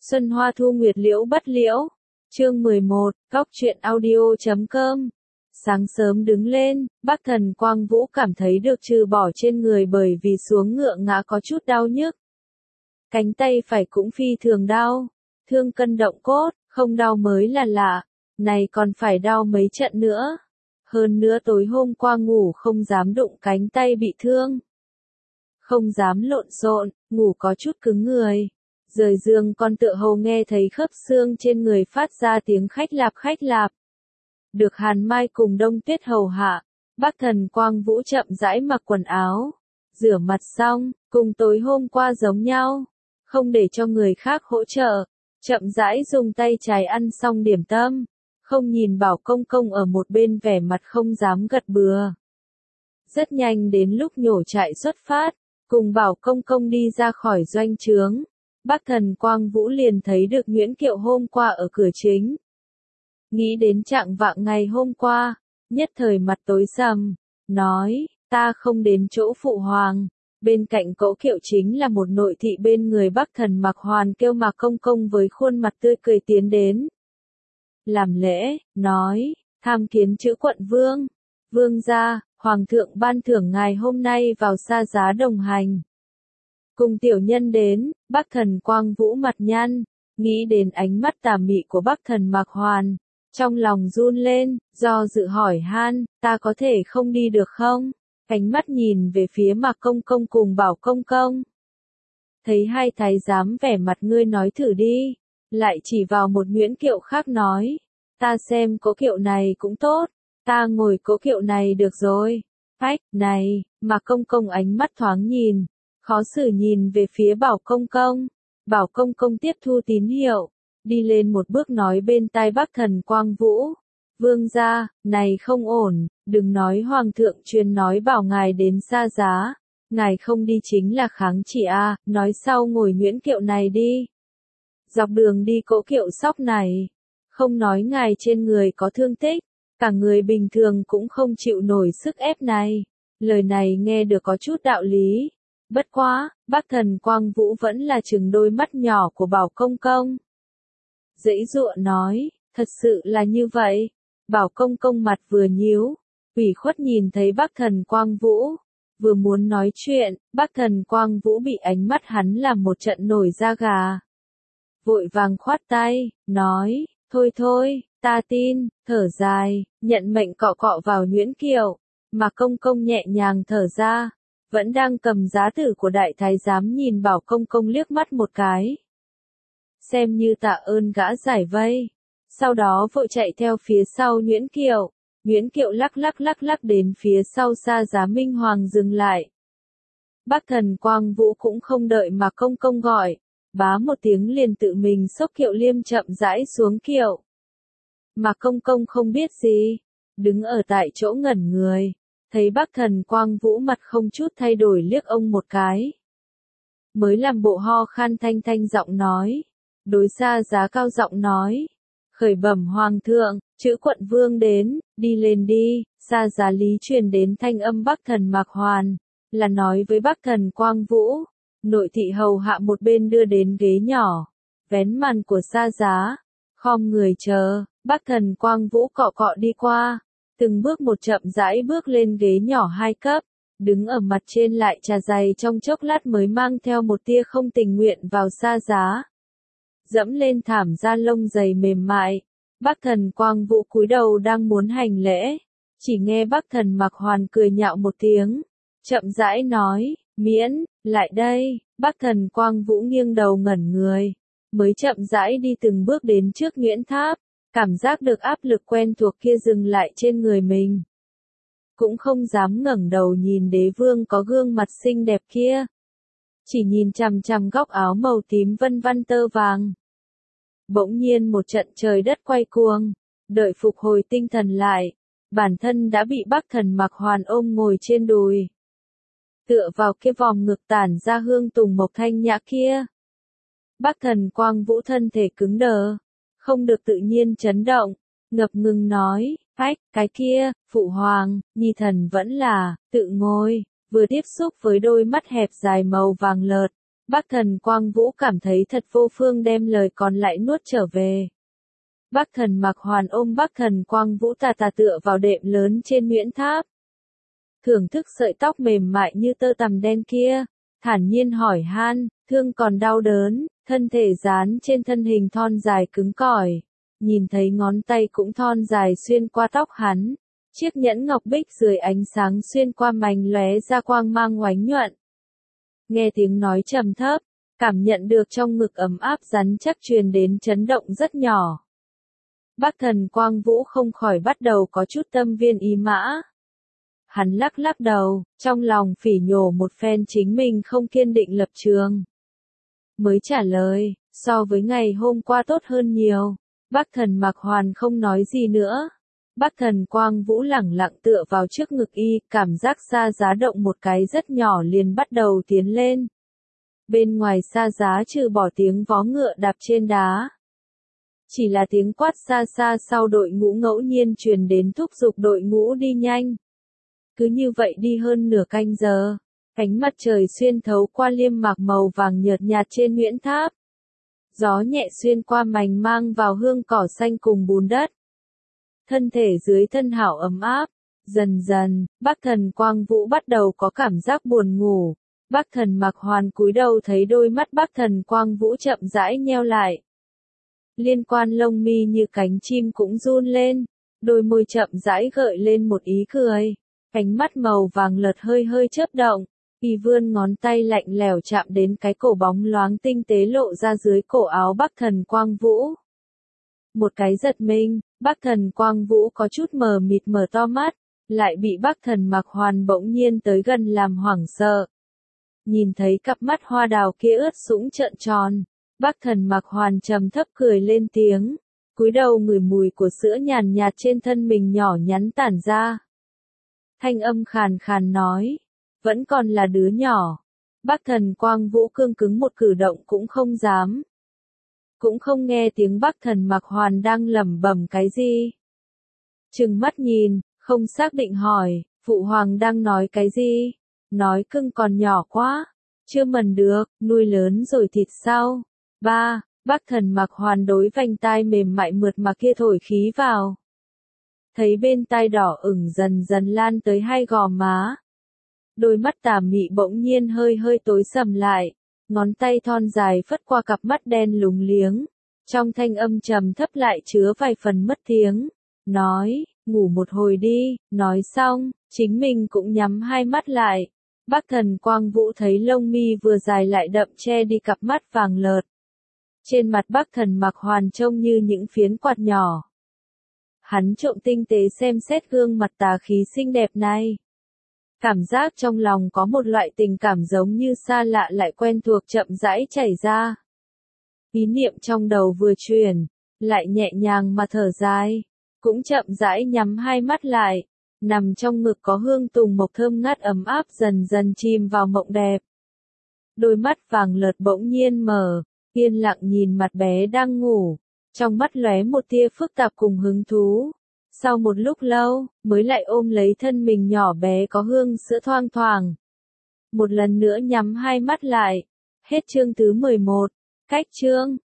Xuân hoa thu nguyệt liễu bất liễu. Chương 11, Góc truyện audio.com. Sáng sớm đứng lên, Bắc Thần Quang Vũ cảm thấy được trừ bỏ trên người bởi vì xuống ngựa ngã có chút đau nhức. Cánh tay phải cũng phi thường đau, thương cân động cốt, không đau mới là lạ, này còn phải đau mấy trận nữa. Hơn nữa tối hôm qua ngủ không dám đụng cánh tay bị thương. Không dám lộn xộn, ngủ có chút cứng người. Rời giường còn tựa hồ nghe thấy khớp xương trên người phát ra tiếng khách lạp. Được Hàn Mai cùng Đông Tuyết hầu hạ, Bắc Thần Quang Vũ chậm rãi mặc quần áo, rửa mặt xong, cùng tối hôm qua giống nhau, không để cho người khác hỗ trợ, chậm rãi dùng tay trái ăn xong điểm tâm, không nhìn Bảo Công Công ở một bên vẻ mặt không dám gật bừa. Rất nhanh đến lúc nhổ trại xuất phát, cùng Bảo Công Công đi ra khỏi doanh trướng. Bắc Thần Quang Vũ liền thấy được Nguyễn Kiệu hôm qua ở cửa chính. Nghĩ đến trạng vạng ngày hôm qua, nhất thời mặt tối sầm, nói, ta không đến chỗ phụ hoàng. Bên cạnh cỗ kiệu chính là một nội thị bên người Bắc Thần Mặc Hoàn kêu Mạc Công Công với khuôn mặt tươi cười tiến đến. Làm lễ, nói, tham kiến chữ quận vương. Vương gia, hoàng thượng ban thưởng ngài hôm nay vào Sa Giá đồng hành. Cùng tiểu nhân đến, Bắc Thần Quang Vũ mặt nhăn, nghĩ đến ánh mắt tà mị của Bắc Thần Mạc Hoàn, trong lòng run lên, do dự hỏi han, ta có thể không đi được không? Ánh mắt nhìn về phía Mạc Công Công cùng Bảo Công Công. Thấy hai thái giám vẻ mặt ngươi nói thử đi, lại chỉ vào một Nguyễn Kiệu khác nói, ta xem cỗ kiệu này cũng tốt, ta ngồi cỗ kiệu này được rồi. Ách, này, Mạc Công Công ánh mắt thoáng nhìn. Khó xử nhìn về phía Bảo Công Công. Bảo Công Công tiếp thu tín hiệu, đi lên một bước nói bên tai Bắc Thần Quang Vũ. Vương gia, này không ổn, đừng nói hoàng thượng truyền nói bảo ngài đến Sa Giá. Ngài không đi chính là kháng chỉ a, nói sau ngồi Nguyễn Kiệu này đi. Dọc đường đi cỗ kiệu sóc này, không nói ngài trên người có thương tích, cả người bình thường cũng không chịu nổi sức ép này. Lời này nghe được có chút đạo lý. Bất quá, Bắc Thần Quang Vũ vẫn là chừng đôi mắt nhỏ của Bảo Công Công. Giãy giụa nói, thật sự là như vậy. Bảo Công Công mặt vừa nhíu, ủy khuất nhìn thấy Bắc Thần Quang Vũ. Vừa muốn nói chuyện, Bắc Thần Quang Vũ bị ánh mắt hắn làm một trận nổi da gà. Vội vàng khoát tay, nói, thôi, ta tin, thở dài, nhận mệnh cọ cọ vào Nguyễn Kiệu. Mà Công Công nhẹ nhàng thở ra. Vẫn đang cầm giá tử của đại thái giám nhìn Bảo Công Công liếc mắt một cái. Xem như tạ ơn gã giải vây. Sau đó vội chạy theo phía sau Nguyễn Kiệu. Nguyễn Kiệu lắc đến phía sau Sa Giá Minh Hoàng dừng lại. Bắc Thần Quang Vũ cũng không đợi mà Công Công gọi. Bá một tiếng liền tự mình xốc kiệu liêm chậm rãi xuống kiệu. Mà Công Công không biết gì. Đứng ở tại chỗ ngẩn người. Thấy Bắc Thần Quang Vũ mặt không chút thay đổi liếc ông một cái. Mới làm bộ ho khan thanh giọng nói. Đối Sa Giá cao giọng nói. Khởi bẩm hoàng thượng, chữ quận vương đến, đi lên đi. Sa Giá lý truyền đến thanh âm Bắc Thần Mạc Hoàn. Là nói với Bắc Thần Quang Vũ. Nội thị hầu hạ một bên đưa đến ghế nhỏ. Vén màn của Sa Giá. Khom người chờ, Bắc Thần Quang Vũ cọ cọ đi qua. Từng bước một chậm rãi bước lên ghế nhỏ 2 cấp, đứng ở mặt trên lại trà dày trong chốc lát mới mang theo một tia không tình nguyện vào Sa Giá. Dẫm lên thảm da lông dày mềm mại, Bắc Thần Quang Vũ cúi đầu đang muốn hành lễ, chỉ nghe Bắc Thần Mạc Hoàn cười nhạo một tiếng, chậm rãi nói, miễn, lại đây. Bắc Thần Quang Vũ nghiêng đầu ngẩn người, mới chậm rãi đi từng bước đến trước Nguyễn Tháp. Cảm giác được áp lực quen thuộc kia dừng lại trên người mình. Cũng không dám ngẩng đầu nhìn đế vương có gương mặt xinh đẹp kia. Chỉ nhìn chằm chằm góc áo màu tím vân vân tơ vàng. Bỗng nhiên một trận trời đất quay cuồng. Đợi phục hồi tinh thần lại. Bản thân đã bị Bắc Thần Mạc Hoàn ôm ngồi trên đùi. Tựa vào cái vòng ngực tản ra hương tùng mộc thanh nhã kia. Bắc Thần Quang Vũ thân thể cứng đờ. Không được tự nhiên chấn động, ngập ngừng nói, ách, cái kia, phụ hoàng, nhi thần vẫn là, tự ngồi, vừa tiếp xúc với đôi mắt hẹp dài màu vàng lợt, Bắc Thần Quang Vũ cảm thấy thật vô phương đem lời còn lại nuốt trở về. Bắc Thần Mặc Hoàn ôm Bắc Thần Quang Vũ tà tà tựa vào đệm lớn trên Nguyễn Tháp. Thưởng thức sợi tóc mềm mại như tơ tằm đen kia, thản nhiên hỏi han, thương còn đau đớn, thân thể dán trên thân hình thon dài cứng cỏi. Nhìn thấy ngón tay cũng thon dài xuyên qua tóc hắn, chiếc nhẫn ngọc bích dưới ánh sáng xuyên qua mảnh lóe ra quang mang oánh nhuận. Nghe tiếng nói trầm thấp, cảm nhận được trong ngực ấm áp rắn chắc truyền đến chấn động rất nhỏ. Bắc Thần Quang Vũ không khỏi bắt đầu có chút tâm viên ý mã. Hắn lắc lắc đầu, trong lòng phỉ nhổ một phen chính mình không kiên định lập trường. Mới trả lời, so với ngày hôm qua tốt hơn nhiều. Bắc Thần Mặc Hoàn không nói gì nữa. Bắc Thần Quang Vũ lẳng lặng tựa vào trước ngực y, cảm giác xa giá động một cái rất nhỏ liền bắt đầu tiến lên. Bên ngoài xa giá trừ bỏ tiếng vó ngựa đạp trên đá. Chỉ là tiếng quát xa xa sau đội ngũ ngẫu nhiên truyền đến thúc giục đội ngũ đi nhanh. Cứ như vậy đi hơn nửa canh giờ, ánh mặt trời xuyên thấu qua liêm mạc màu vàng nhợt nhạt trên Nguyễn Tháp. Gió nhẹ xuyên qua mảnh mang vào hương cỏ xanh cùng bùn đất. Thân thể dưới thân hảo ấm áp. Dần dần, Bắc Thần Quang Vũ bắt đầu có cảm giác buồn ngủ. Bắc Thần Mặc Hoàn cúi đầu thấy đôi mắt Bắc Thần Quang Vũ chậm rãi nheo lại. Liên quan lông mi như cánh chim cũng run lên, đôi môi chậm rãi gợi lên một ý cười. Ánh mắt màu vàng lật hơi hơi chớp động, y vươn ngón tay lạnh lẽo chạm đến cái cổ bóng loáng tinh tế lộ ra dưới cổ áo Bắc Thần Quang Vũ. Một cái giật mình, Bắc Thần Quang Vũ có chút mờ mịt mở to mắt, lại bị Bắc Thần Mặc Hoàn bỗng nhiên tới gần làm hoảng sợ. Nhìn thấy cặp mắt hoa đào kia ướt sũng trợn tròn, Bắc Thần Mặc Hoàn trầm thấp cười lên tiếng, cúi đầu ngửi mùi của sữa nhàn nhạt trên thân mình nhỏ nhắn tản ra. Thanh âm khàn khàn nói, vẫn còn là đứa nhỏ. Bắc Thần Quang Vũ cương cứng một cử động cũng không dám. Cũng không nghe tiếng Bắc Thần Mặc Hoàn đang lẩm bẩm cái gì. Trừng mắt nhìn, không xác định hỏi, Phụ Hoàng đang nói cái gì? Nói cưng còn nhỏ quá, chưa mần được, nuôi lớn rồi thịt sao? Ba, Bắc Thần Mặc Hoàn đối vành tai mềm mại mượt mà kia thổi khí vào. Thấy bên tai đỏ ửng dần dần lan tới hai gò má. Đôi mắt tà mị bỗng nhiên hơi hơi tối sầm lại, ngón tay thon dài phất qua cặp mắt đen lúng liếng. Trong thanh âm trầm thấp lại chứa vài phần mất tiếng, nói, ngủ một hồi đi, nói xong, chính mình cũng nhắm hai mắt lại. Bắc Thần Quang Vũ thấy lông mi vừa dài lại đậm che đi cặp mắt vàng lợt. Trên mặt Bắc Thần Mặc Hoàn trông như những phiến quạt nhỏ. Hắn trộm tinh tế xem xét gương mặt tà khí xinh đẹp này. Cảm giác trong lòng có một loại tình cảm giống như xa lạ lại quen thuộc chậm rãi chảy ra. Ý niệm trong đầu vừa chuyển, lại nhẹ nhàng mà thở dài, cũng chậm rãi nhắm hai mắt lại, nằm trong ngực có hương tùng mộc thơm ngát ấm áp dần dần chìm vào mộng đẹp. Đôi mắt vàng lợt bỗng nhiên mở, yên lặng nhìn mặt bé đang ngủ, trong mắt lóe một tia phức tạp cùng hứng thú. Sau một lúc lâu, mới lại ôm lấy thân mình nhỏ bé có hương sữa thoang thoảng. Một lần nữa nhắm hai mắt lại. Hết chương thứ 11. Cách chương.